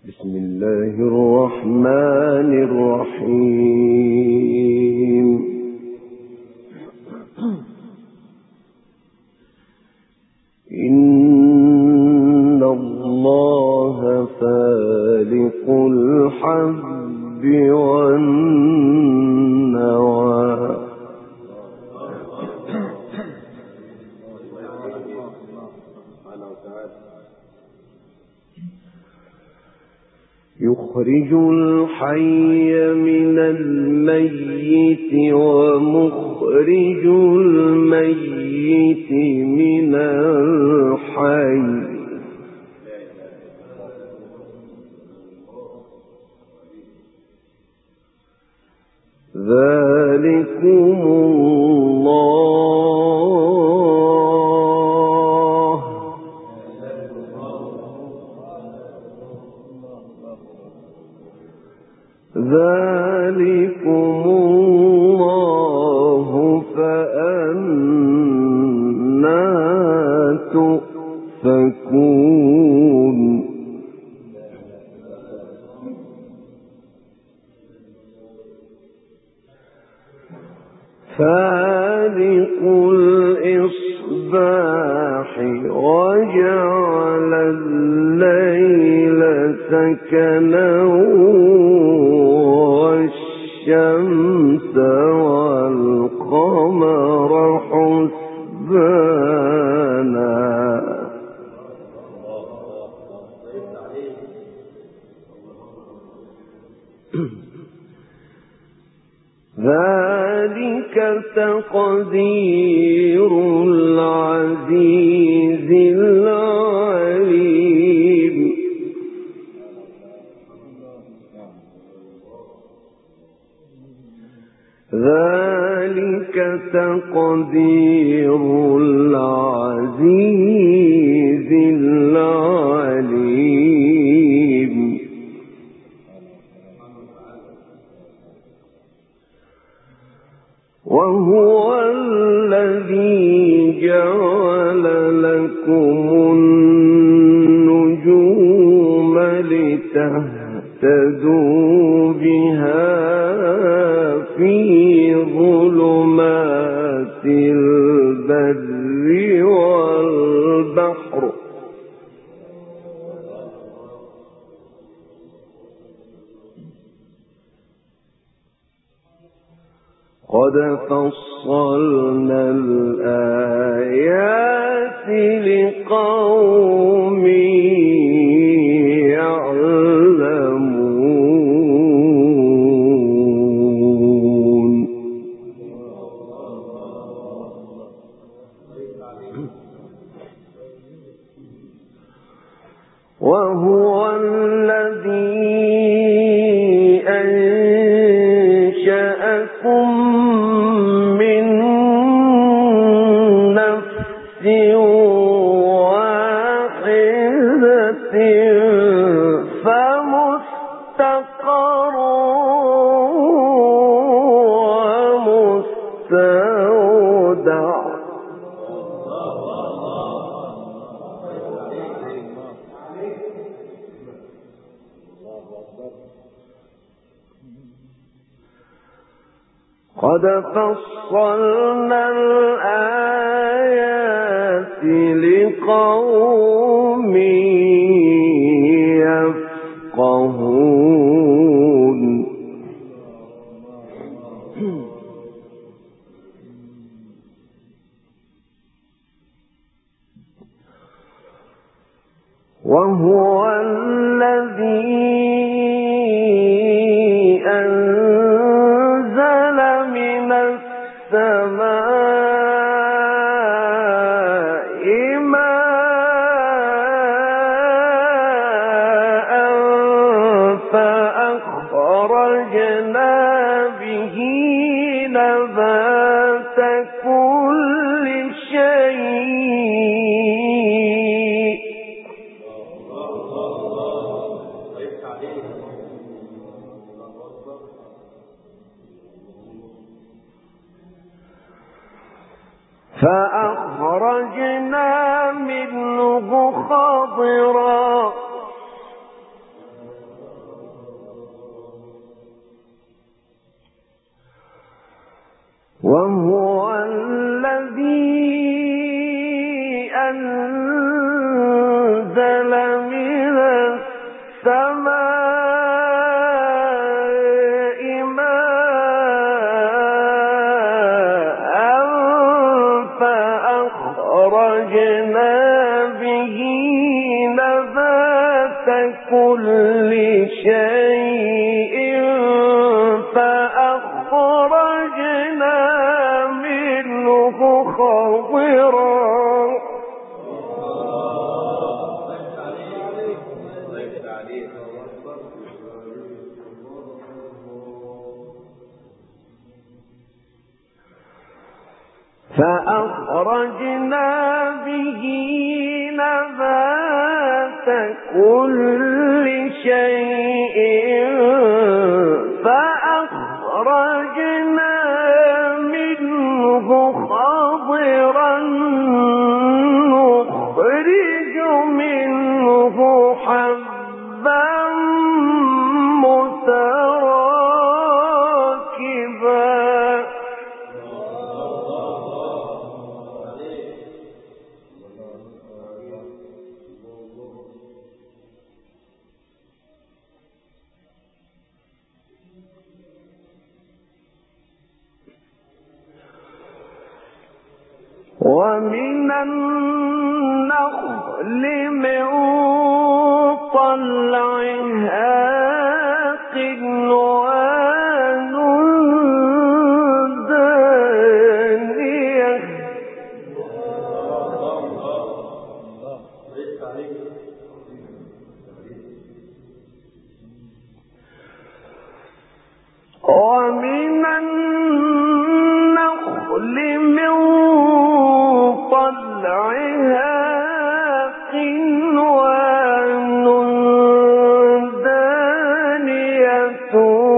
بسم الله الرحمن الرحيم. إن الله فالق الحب والنوى يخرج الحي من الميت ومخرج الميت من الحي ذلكم الله فأنى تؤفكون. فالق الإصباح وجعل الليل سكنا والشمس والقمر حسبانا ذلك تقدير العزيز العليم. ذلك تقدير العزيز العليم. وهو الذي جعل لكم النجوم لتهتدوا بها في ظلمات البر والبحر قد فصلنا الآيات لقوم يعلمون. وهو الذي أنشأكم من نفس واحدة فمستقر ومستودع. قد فصلنا الآيات لقوم يفقهون. وهو الذي أنزل من السماء ماء فأخرجنا به نبات كل شيء فأخرجنا منه خضرا وهو الذي أنزل من السماء ماء فأخرجنا به نبات كل شيء فأخرجنا منه خضرا كل شيء فأخرجنا منه خضرا نخرج منه حبا متراكبا ومن النخل من طلعها قنوان دانية ومن النخل من طلعها قنوان دانية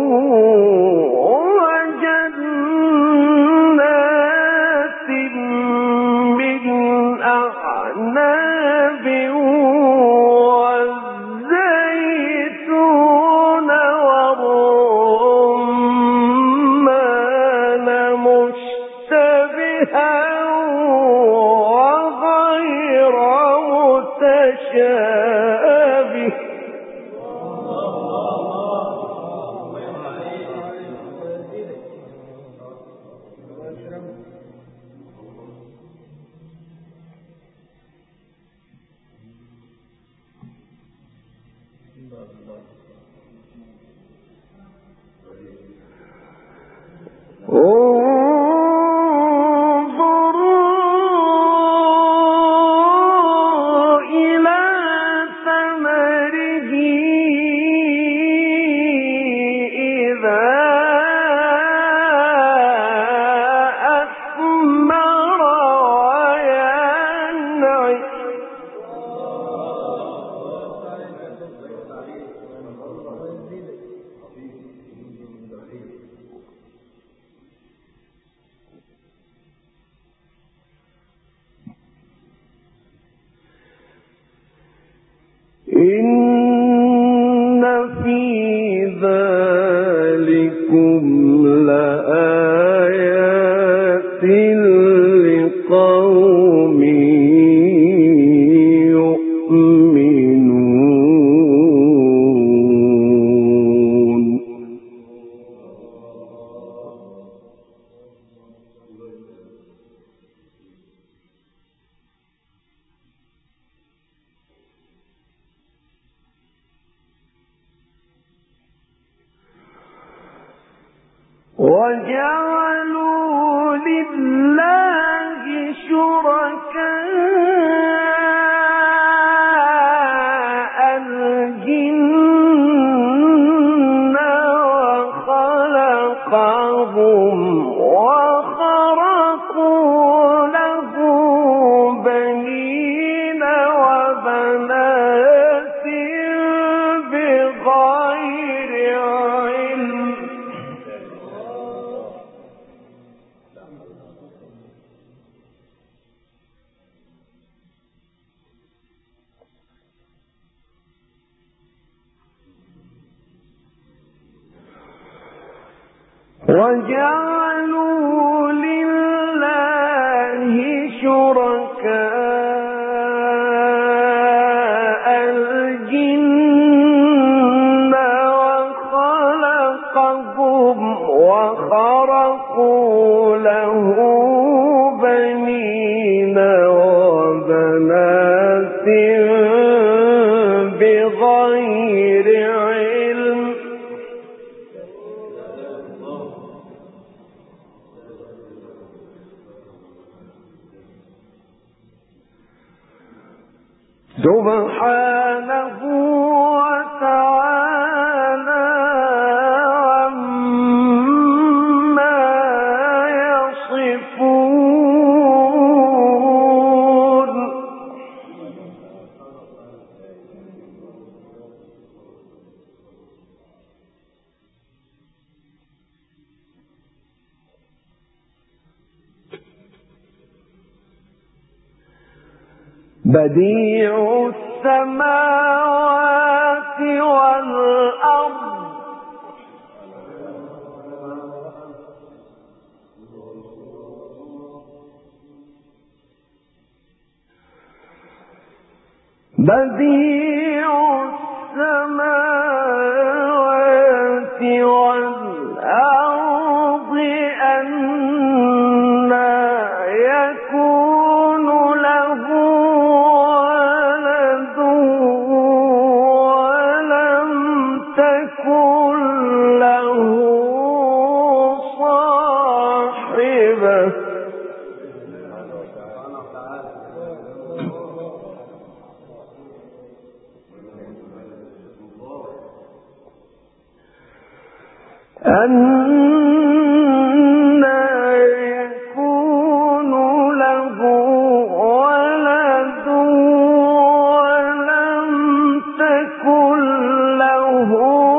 وجنات من أعناب والزيتون والرمان مشتبها وغير متشابه انظروا إلى ثمره إذا أثمر وينعم إن في ذلكم لآيات لقوم يؤمنون وجعلوا لله شركاء الجن وخلقهم وخرقوا له بنين وبنات بغير علم وجعلوا بغير علم سبحانه وتعالى عما يصفون بديع السماوات والأرض بديع السماوات والأرض أنى يكون له ولد ولم تكن له صاحبة أنى يكون له ولد ولم تكن له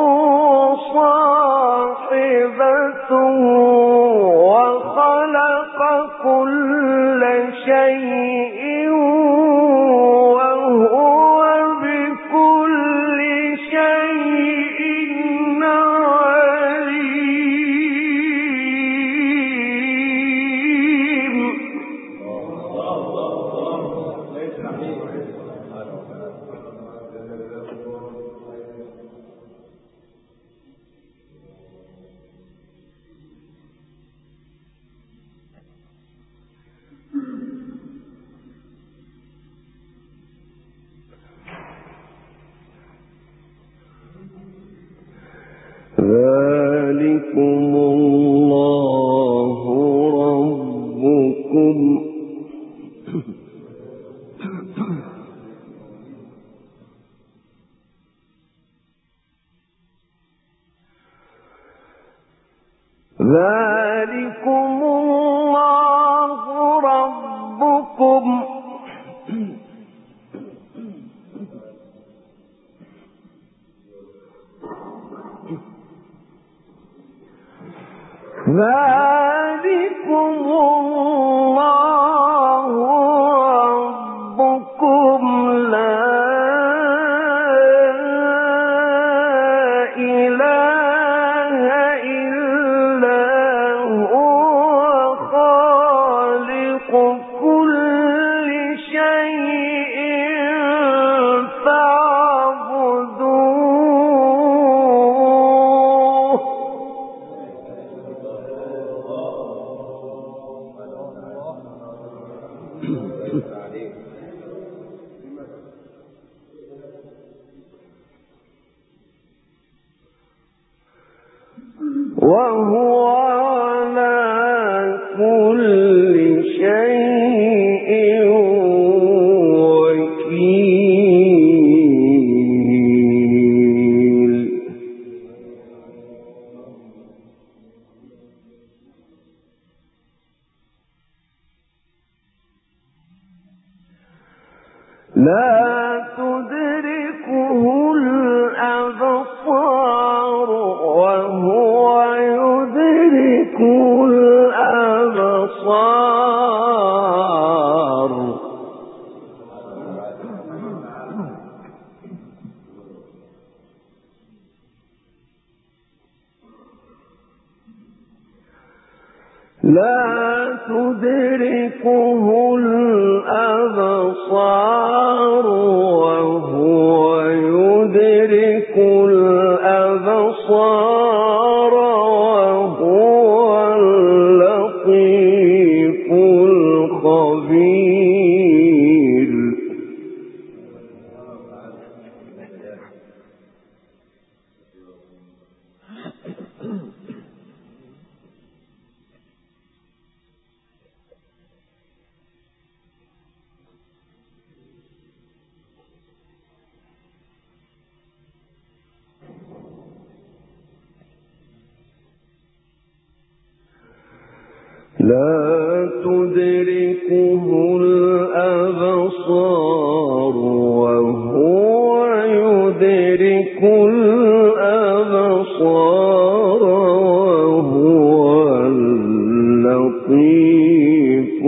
صاحبة وخلق كل شيء وهو بكل شيء ذلكم الله ربكم ذلكم الله ربكم ذلكم الله ربكم لا إله إلا هو خالق كل شيء فاعبدوه وهو على كل شيء وكيل لا تدركه الأبصار وهو يدرك الأبصار لا تدركه الأبصار وهو يدرك الأبصار وهو اللطيف الخبير لا تدركه الأبصار وهو يدرك الأبصار وهو اللطيف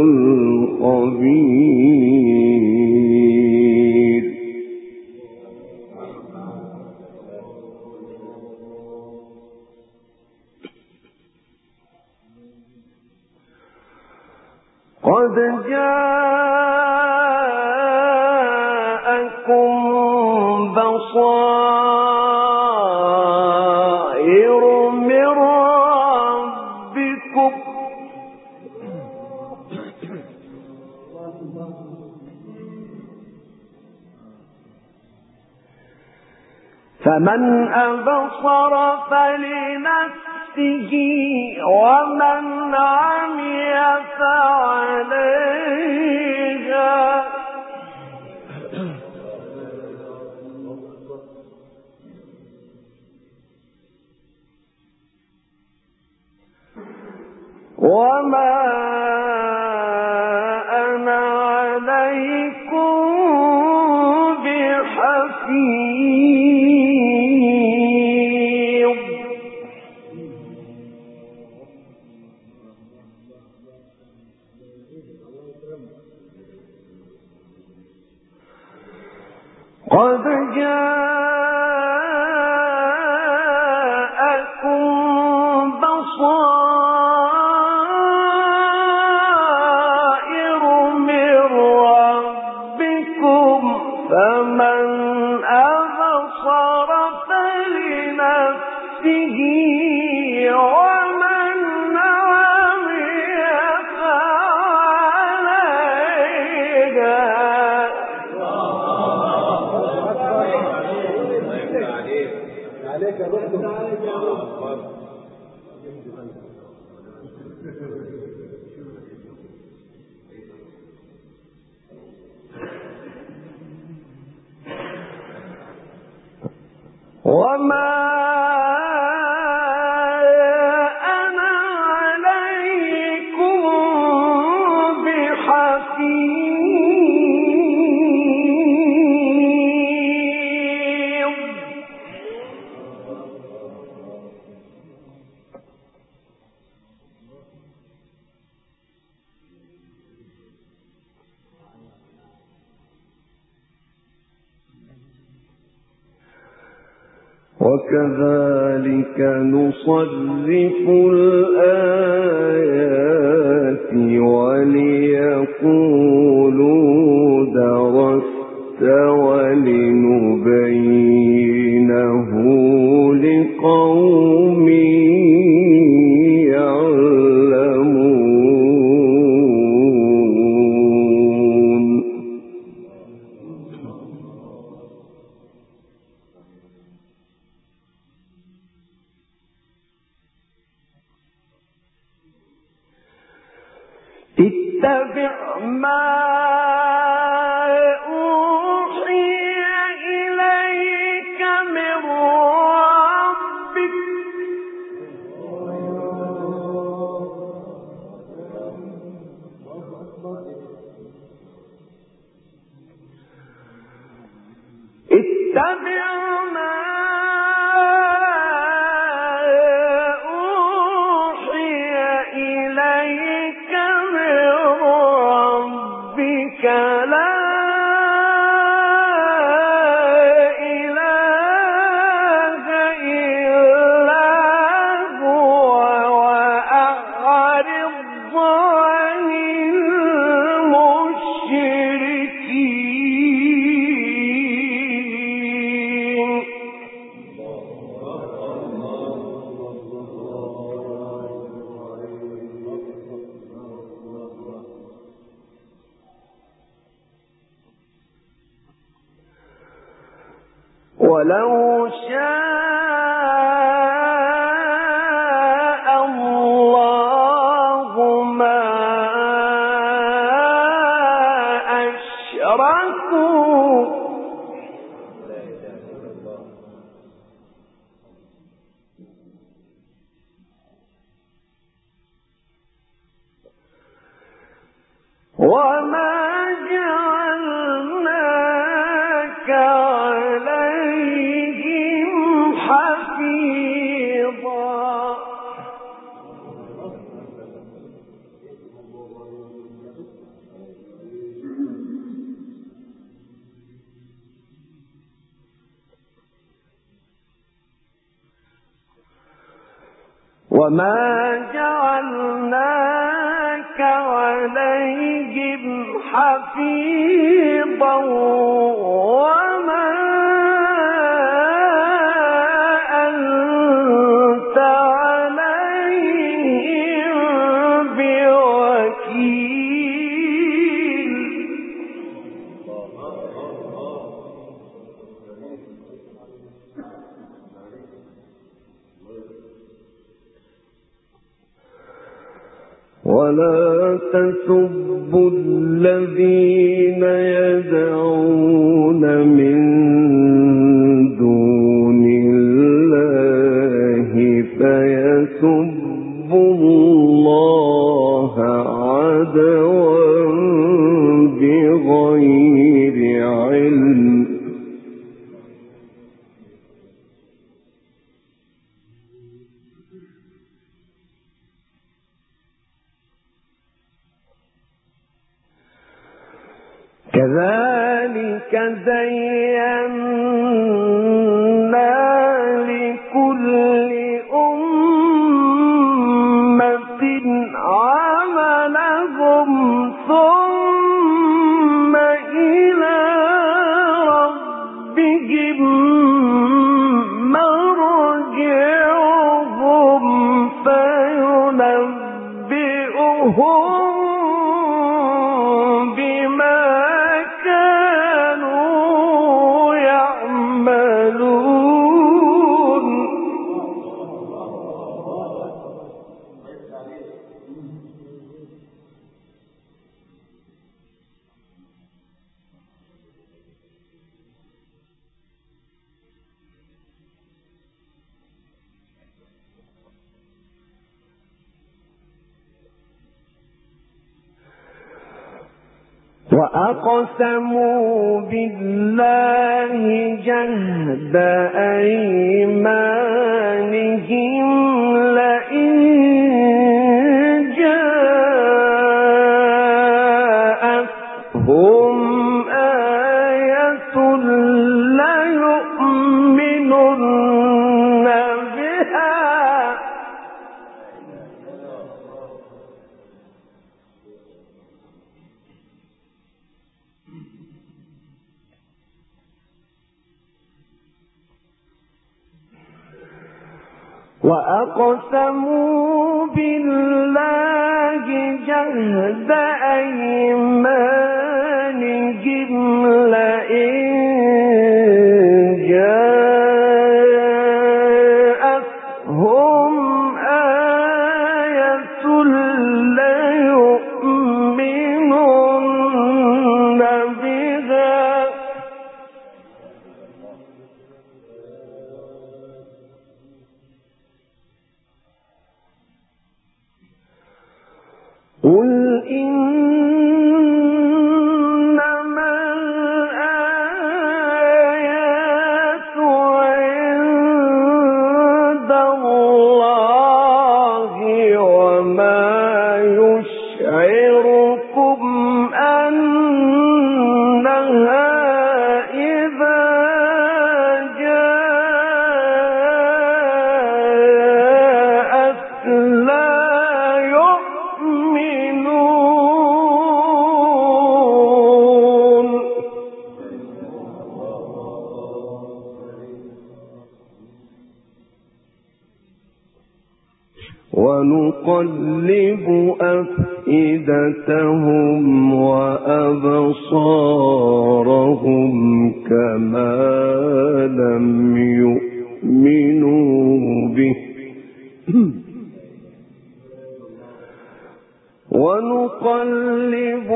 الخبير. قد جاءكم بصائر من ربكم فمن أبصر فلنفسه ومن عمي فعليها وما أنا عليكم بحفيظ. قد جاءكم بصائر من ربكم فمن أبصر فلنفسه ومن عمي وما أنا عليكم بحفيظ. وكذلك نصرف الآيات وليقولوا درست ولنبينه لقوم يعلمون. اتبع ما أوحي إليك من ربك اتبع ما أوحي إليك من ربك لا إله إلا هو وأعرض عن المشركين. ولو شاء الله ما أشركوا جعلناك عليهم حفيظا وما جعلناك عليهم حفيظا وما أنت عليهم بوكيل ولا تسبوا الذين يدعون من دون الله فيسبوا الله عدوا بغير علم كذلك زينا لكل أمة عملهم ثم إلى ربهم مرجعهم فينبئهم وأقسموا بالله جهد أيمانهم لئن جاءتهم آية ليؤمنن بها وأقسموا بالله جهد أيمانهم لئن جاءتهم آية ليؤمنن بها قل إنما الآيات عند الله وما يشعركم أنها إذا جاءت لا ونقلب أفئدتهم وأبصارهم كما لم يؤمنوا به ونقلب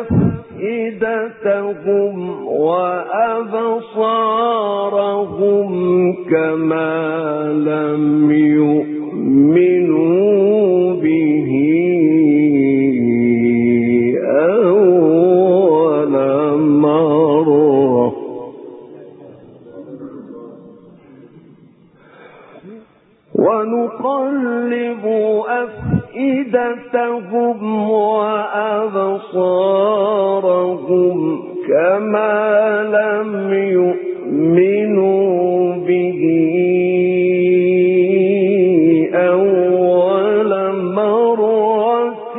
أفئدتهم وأبصارهم كما لم يؤمنوا به أولئك ونقلب أفئدتهم وأبصارهم كما لم يؤمنوا به أول مرة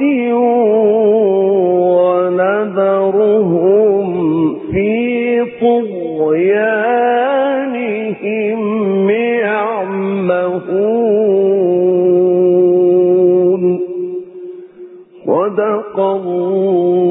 ونذرهم في طغيانهم يعمهون. صدق الله